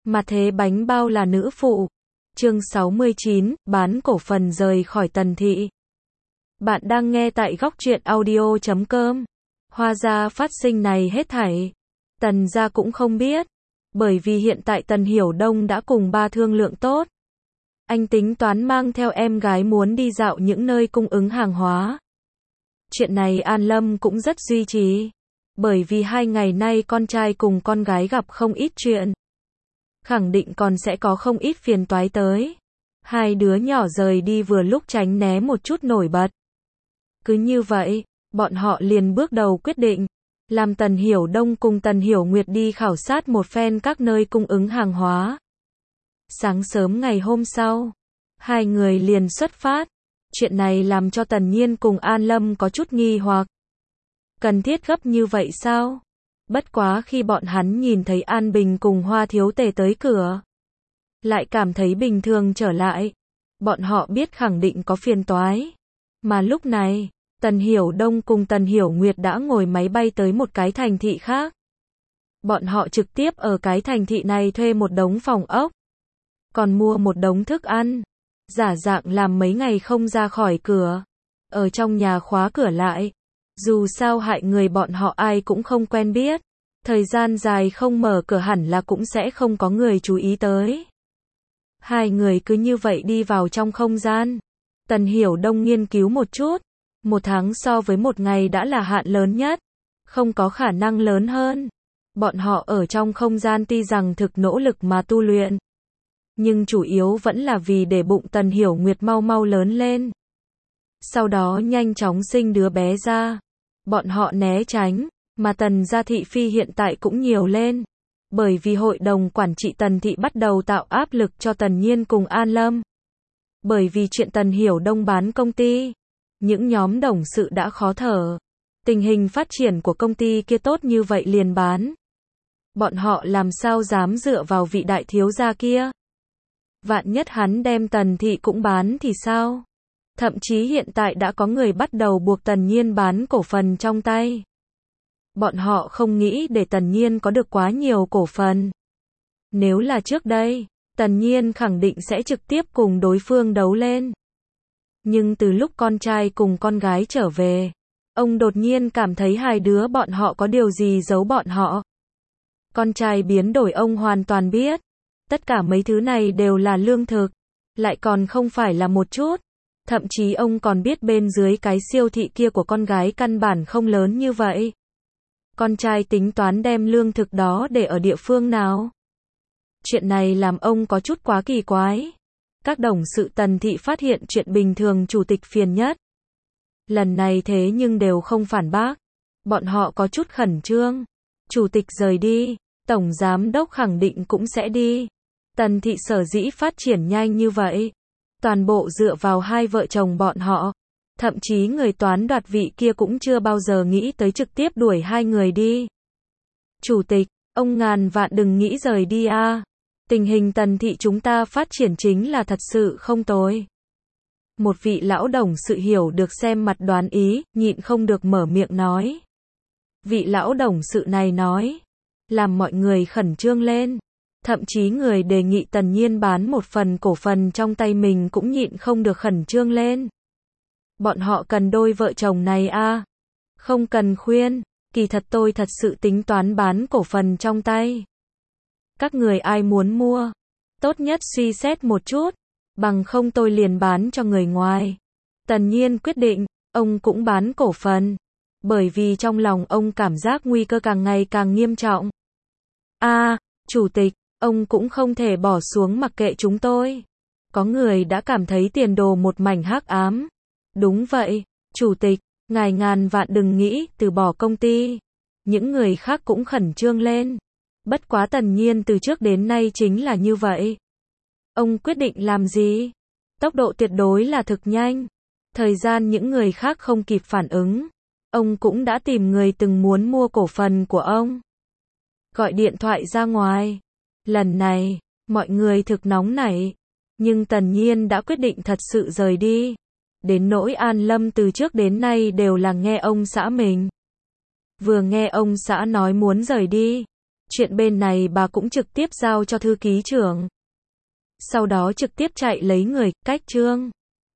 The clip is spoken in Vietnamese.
Mà thế bánh bao là nữ phụ. Chương 69, bán cổ phần rời khỏi Tần thị. Bạn đang nghe tại góc truyện audio.com. Hóa ra phát sinh này hết thảy Tần gia cũng không biết, bởi vì hiện tại Tần Hiểu Đông đã cùng ba thương lượng tốt. Anh tính toán mang theo em gái muốn đi dạo những nơi cung ứng hàng hóa. Chuyện này An Lâm cũng rất duy trì, bởi vì 2 ngày nay con trai cùng con gái gặp không ít chuyện. Khẳng định còn sẽ có không ít phiền toái tới. Hai đứa nhỏ rời đi vừa lúc tránh né một chút nổi bật. Cứ như vậy, bọn họ liền bước đầu quyết định, làm Tần Hiểu Đông cùng Tần Hiểu Nguyệt đi khảo sát một phen các nơi cung ứng hàng hóa. Sáng sớm ngày hôm sau, hai người liền xuất phát. Chuyện này làm cho Tần Nhiên cùng An Lâm có chút nghi hoặc. Cần thiết gấp như vậy sao? Bất quá khi bọn hắn nhìn thấy An Bình cùng Hoa Thiếu Tề tới cửa, lại cảm thấy bình thường trở lại. Bọn họ biết khẳng định có phiền toái. Mà lúc này, Tần Hiểu Đông cùng Tần Hiểu Nguyệt đã ngồi máy bay tới một cái thành thị khác. Bọn họ trực tiếp ở cái thành thị này thuê một đống phòng ốc, còn mua một đống thức ăn, giả dạng làm mấy ngày không ra khỏi cửa, ở trong nhà khóa cửa lại. Dù sao hại người bọn họ ai cũng không quen biết, thời gian dài không mở cửa hẳn là cũng sẽ không có người chú ý tới. Hai người cứ như vậy đi vào trong không gian. Tần Hiểu Đông nghiên cứu một chút, 1 tháng so với 1 ngày đã là hạn lớn nhất, không có khả năng lớn hơn. Bọn họ ở trong không gian tuy rằng thực nỗ lực mà tu luyện, nhưng chủ yếu vẫn là vì để bụng Tần Hiểu Nguyệt mau mau lớn lên, sau đó nhanh chóng sinh đứa bé ra. Bọn họ né tránh, mà Tần gia thị phi hiện tại cũng nhiều lên, bởi vì hội đồng quản trị Tần thị bắt đầu tạo áp lực cho Tần Nhiên cùng An Lâm. Bởi vì chuyện Tần Hiểu Đông bán công ty, những nhóm đồng sự đã khó thở. Tình hình phát triển của công ty kia tốt như vậy liền bán. Bọn họ làm sao dám dựa vào vị đại thiếu gia kia? Vạn nhất hắn đem Tần thị cũng bán thì sao? Thậm chí hiện tại đã có người bắt đầu buộc Tần Nhiên bán cổ phần trong tay. Bọn họ không nghĩ để Tần Nhiên có được quá nhiều cổ phần. Nếu là trước đây, Tần Nhiên khẳng định sẽ trực tiếp cùng đối phương đấu lên. Nhưng từ lúc con trai cùng con gái trở về, ông đột nhiên cảm thấy hai đứa bọn họ có điều gì giấu bọn họ. Con trai biến đổi ông hoàn toàn biết. Tất cả mấy thứ này đều là lương thực, lại còn không phải là một chút. Thậm chí ông còn biết bên dưới cái siêu thị kia của con gái căn bản không lớn như vậy. Con trai tính toán đem lương thực đó để ở địa phương nào? Chuyện này làm ông có chút quá kỳ quái. Các đồng sự Tần thị phát hiện chuyện bình thường chủ tịch phiền nhất. Lần này thế nhưng đều không phản bác. Bọn họ có chút khẩn trương. Chủ tịch rời đi, tổng giám đốc khẳng định cũng sẽ đi. Tần thị sở dĩ phát triển nhanh như vậy, toàn bộ dựa vào hai vợ chồng bọn họ. Thậm chí người toán đoạt vị kia cũng chưa bao giờ nghĩ tới trực tiếp đuổi hai người đi. Chủ tịch, ông ngàn vạn đừng nghĩ rời đi a. Tình hình Tần thị chúng ta phát triển chính là thật sự không tồi. Một vị lão đồng sự hiểu được xem mặt đoán ý, nhịn không được mở miệng nói. Vị lão đồng sự này nói, làm mọi người khẩn trương lên. Thậm chí người đề nghị Tần Nhiên bán một phần cổ phần trong tay mình cũng nhịn không được khẩn trương lên. Bọn họ cần đôi vợ chồng này a. Không cần khuyên, kỳ thật tôi thật sự tính toán bán cổ phần trong tay. Các người ai muốn mua? Tốt nhất suy xét một chút, bằng không tôi liền bán cho người ngoài. Tần Nhiên quyết định, ông cũng bán cổ phần, bởi vì trong lòng ông cảm giác nguy cơ càng ngày càng nghiêm trọng. Chủ tịch, ông cũng không thể bỏ xuống mặc kệ chúng tôi. Có người đã cảm thấy tiền đồ một mảnh hắc ám. Đúng vậy, chủ tịch, ngài ngàn vạn đừng nghĩ từ bỏ công ty. Những người khác cũng khẩn trương lên. Bất quá Tần Nhiên từ trước đến nay chính là như vậy. Ông quyết định làm gì? Tốc độ tuyệt đối là thực nhanh. Thời gian những người khác không kịp phản ứng, ông cũng đã tìm người từng muốn mua cổ phần của ông. Gọi điện thoại ra ngoài. Lần này, mọi người thực nóng nảy. Nhưng Tần Nhiên đã quyết định thật sự rời đi. Đến nỗi An Lâm từ trước đến nay đều là nghe ông xã mình. Vừa nghe ông xã nói muốn rời đi, Chuyện bên này bà cũng trực tiếp giao cho thư ký trưởng. Sau đó trực tiếp chạy lấy người, cách Trương